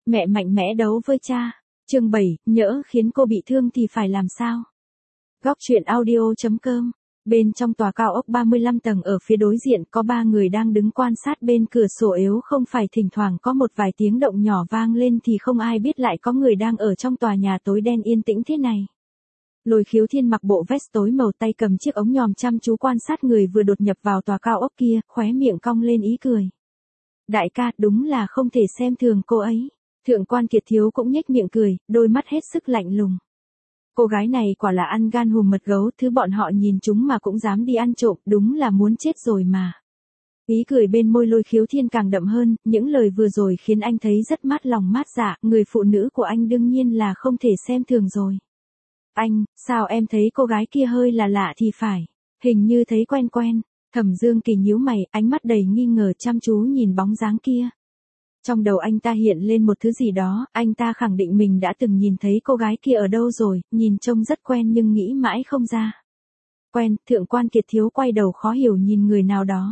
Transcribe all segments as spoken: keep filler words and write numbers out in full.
Mẹ mạnh mẽ đấu với cha. Chương bảy, nhỡ khiến cô bị thương thì phải làm sao? Góc truyện audio chấm com. Bên trong tòa cao ốc ba mươi lăm tầng ở phía đối diện có ba người đang đứng quan sát bên cửa sổ, yếu không phải thỉnh thoảng có một vài tiếng động nhỏ vang lên thì không ai biết lại có người đang ở trong tòa nhà tối đen yên tĩnh thế này. Lôi Khiếu Thiên mặc bộ vest tối màu, tay cầm chiếc ống nhòm chăm chú quan sát người vừa đột nhập vào tòa cao ốc kia, khóe miệng cong lên ý cười. Đại ca, đúng là không thể xem thường cô ấy. Thượng quan Kiệt Thiếu cũng nhếch miệng cười, đôi mắt hết sức lạnh lùng. Cô gái này quả là ăn gan hùm mật gấu, thứ bọn họ nhìn chúng mà cũng dám đi ăn trộm, đúng là muốn chết rồi mà. Ý cười bên môi Lôi Khiếu Thiên càng đậm hơn, những lời vừa rồi khiến anh thấy rất mát lòng mát dạ, người phụ nữ của anh đương nhiên là không thể xem thường rồi. Anh, sao em thấy cô gái kia hơi là lạ thì phải, hình như thấy quen quen. Thẩm Dương Kỳ nhíu mày, ánh mắt đầy nghi ngờ chăm chú nhìn bóng dáng kia. Trong đầu anh ta hiện lên một thứ gì đó, anh ta khẳng định mình đã từng nhìn thấy cô gái kia ở đâu rồi, nhìn trông rất quen nhưng nghĩ mãi không ra. Quen, Thượng quan Kiệt Thiếu quay đầu khó hiểu nhìn người nào đó.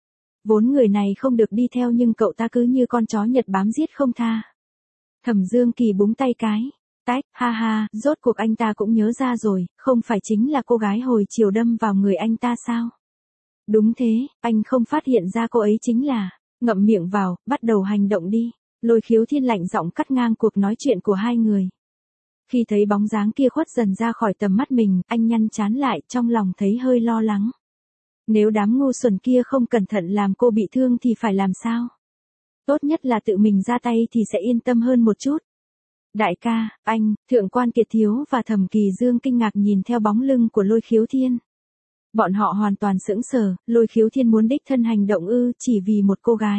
Vốn người này không được đi theo nhưng cậu ta cứ như con chó Nhật bám giết không tha. Thẩm Dương Kỳ búng tay cái. Tách, ha ha, rốt cuộc anh ta cũng nhớ ra rồi, không phải chính là cô gái hồi chiều đâm vào người anh ta sao? Đúng thế, anh không phát hiện ra cô ấy chính là, ngậm miệng vào, bắt đầu hành động đi. Lôi Khiếu Thiên lạnh giọng cắt ngang cuộc nói chuyện của hai người. Khi thấy bóng dáng kia khuất dần ra khỏi tầm mắt mình, anh nhăn trán lại, trong lòng thấy hơi lo lắng. Nếu đám ngu xuẩn kia không cẩn thận làm cô bị thương thì phải làm sao? Tốt nhất là tự mình ra tay thì sẽ yên tâm hơn một chút. Đại ca, anh, Thượng quan Kiệt Thiếu và Thẩm Kỳ Dương kinh ngạc nhìn theo bóng lưng của Lôi Khiếu Thiên. Bọn họ hoàn toàn sững sờ, Lôi Khiếu Thiên muốn đích thân hành động ư, chỉ vì một cô gái.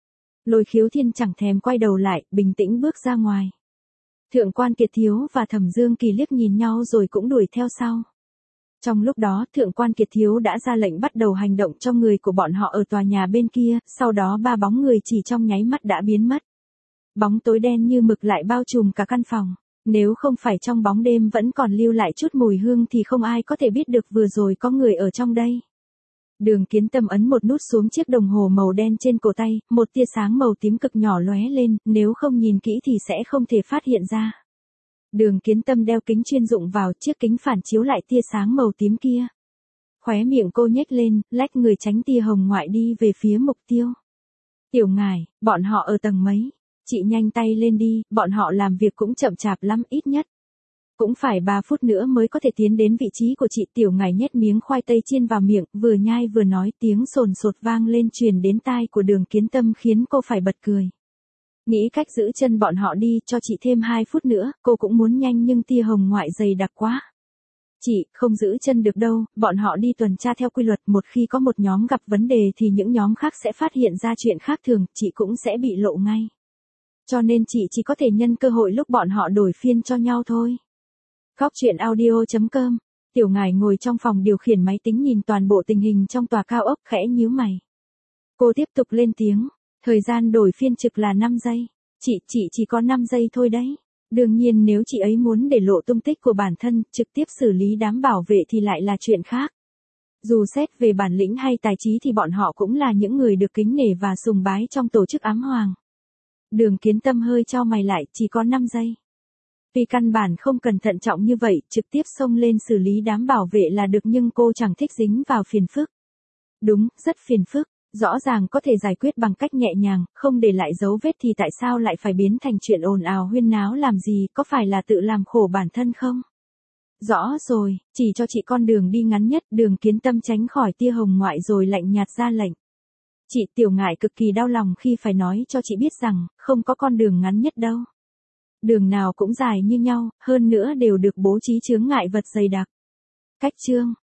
Lôi Khiếu Thiên chẳng thèm quay đầu lại, bình tĩnh bước ra ngoài. Thượng quan Kiệt Thiếu và Thẩm Dương Kỳ liếc nhìn nhau rồi cũng đuổi theo sau. Trong lúc đó, Thượng quan Kiệt Thiếu đã ra lệnh bắt đầu hành động cho người của bọn họ ở tòa nhà bên kia, sau đó ba bóng người chỉ trong nháy mắt đã biến mất. Bóng tối đen như mực lại bao trùm cả căn phòng. Nếu không phải trong bóng đêm vẫn còn lưu lại chút mùi hương thì không ai có thể biết được vừa rồi có người ở trong đây. Đường Kiến Tâm ấn một nút xuống chiếc đồng hồ màu đen trên cổ tay, một tia sáng màu tím cực nhỏ lóe lên, nếu không nhìn kỹ thì sẽ không thể phát hiện ra. Đường Kiến Tâm đeo kính chuyên dụng vào, chiếc kính phản chiếu lại tia sáng màu tím kia. Khóe miệng cô nhếch lên, lách người tránh tia hồng ngoại đi về phía mục tiêu. Tiểu ngài, bọn họ ở tầng mấy? Chị nhanh tay lên đi, bọn họ làm việc cũng chậm chạp lắm, ít nhất cũng phải ba phút nữa mới có thể tiến đến vị trí của chị. Tiểu ngài nhét miếng khoai tây chiên vào miệng, vừa nhai vừa nói, tiếng sồn sột vang lên truyền đến tai của Đường Kiến Tâm khiến cô phải bật cười. Nghĩ cách giữ chân bọn họ đi, cho chị thêm hai phút nữa, cô cũng muốn nhanh nhưng tia hồng ngoại dày đặc quá. Chị, không giữ chân được đâu, bọn họ đi tuần tra theo quy luật, một khi có một nhóm gặp vấn đề thì những nhóm khác sẽ phát hiện ra chuyện khác thường, chị cũng sẽ bị lộ ngay. Cho nên chị chỉ có thể nhân cơ hội lúc bọn họ đổi phiên cho nhau thôi. Góc truyện audio chấm com. Tiểu ngài ngồi trong phòng điều khiển máy tính nhìn toàn bộ tình hình trong tòa cao ốc, khẽ nhíu mày. Cô tiếp tục lên tiếng, thời gian đổi phiên trực là năm giây. Chị, chị chỉ có năm giây thôi đấy. Đương nhiên nếu chị ấy muốn để lộ tung tích của bản thân, trực tiếp xử lý đám bảo vệ thì lại là chuyện khác. Dù xét về bản lĩnh hay tài trí thì bọn họ cũng là những người được kính nể và sùng bái trong tổ chức ám hoàng. Đường Kiến Tâm hơi chau mày lại, chỉ có năm giây. Vì căn bản không cần thận trọng như vậy, trực tiếp xông lên xử lý đám bảo vệ là được, nhưng cô chẳng thích dính vào phiền phức. Đúng, rất phiền phức, rõ ràng có thể giải quyết bằng cách nhẹ nhàng, không để lại dấu vết thì tại sao lại phải biến thành chuyện ồn ào huyên náo làm gì, có phải là tự làm khổ bản thân không? Rõ rồi, chỉ cho chị con đường đi ngắn nhất. Đường Kiến Tâm tránh khỏi tia hồng ngoại rồi lạnh nhạt ra lệnh. Chị, tiểu ngài cực kỳ đau lòng khi phải nói cho chị biết rằng, không có con đường ngắn nhất đâu. Đường nào cũng dài như nhau, hơn nữa đều được bố trí chướng ngại vật dày đặc. Cách chương.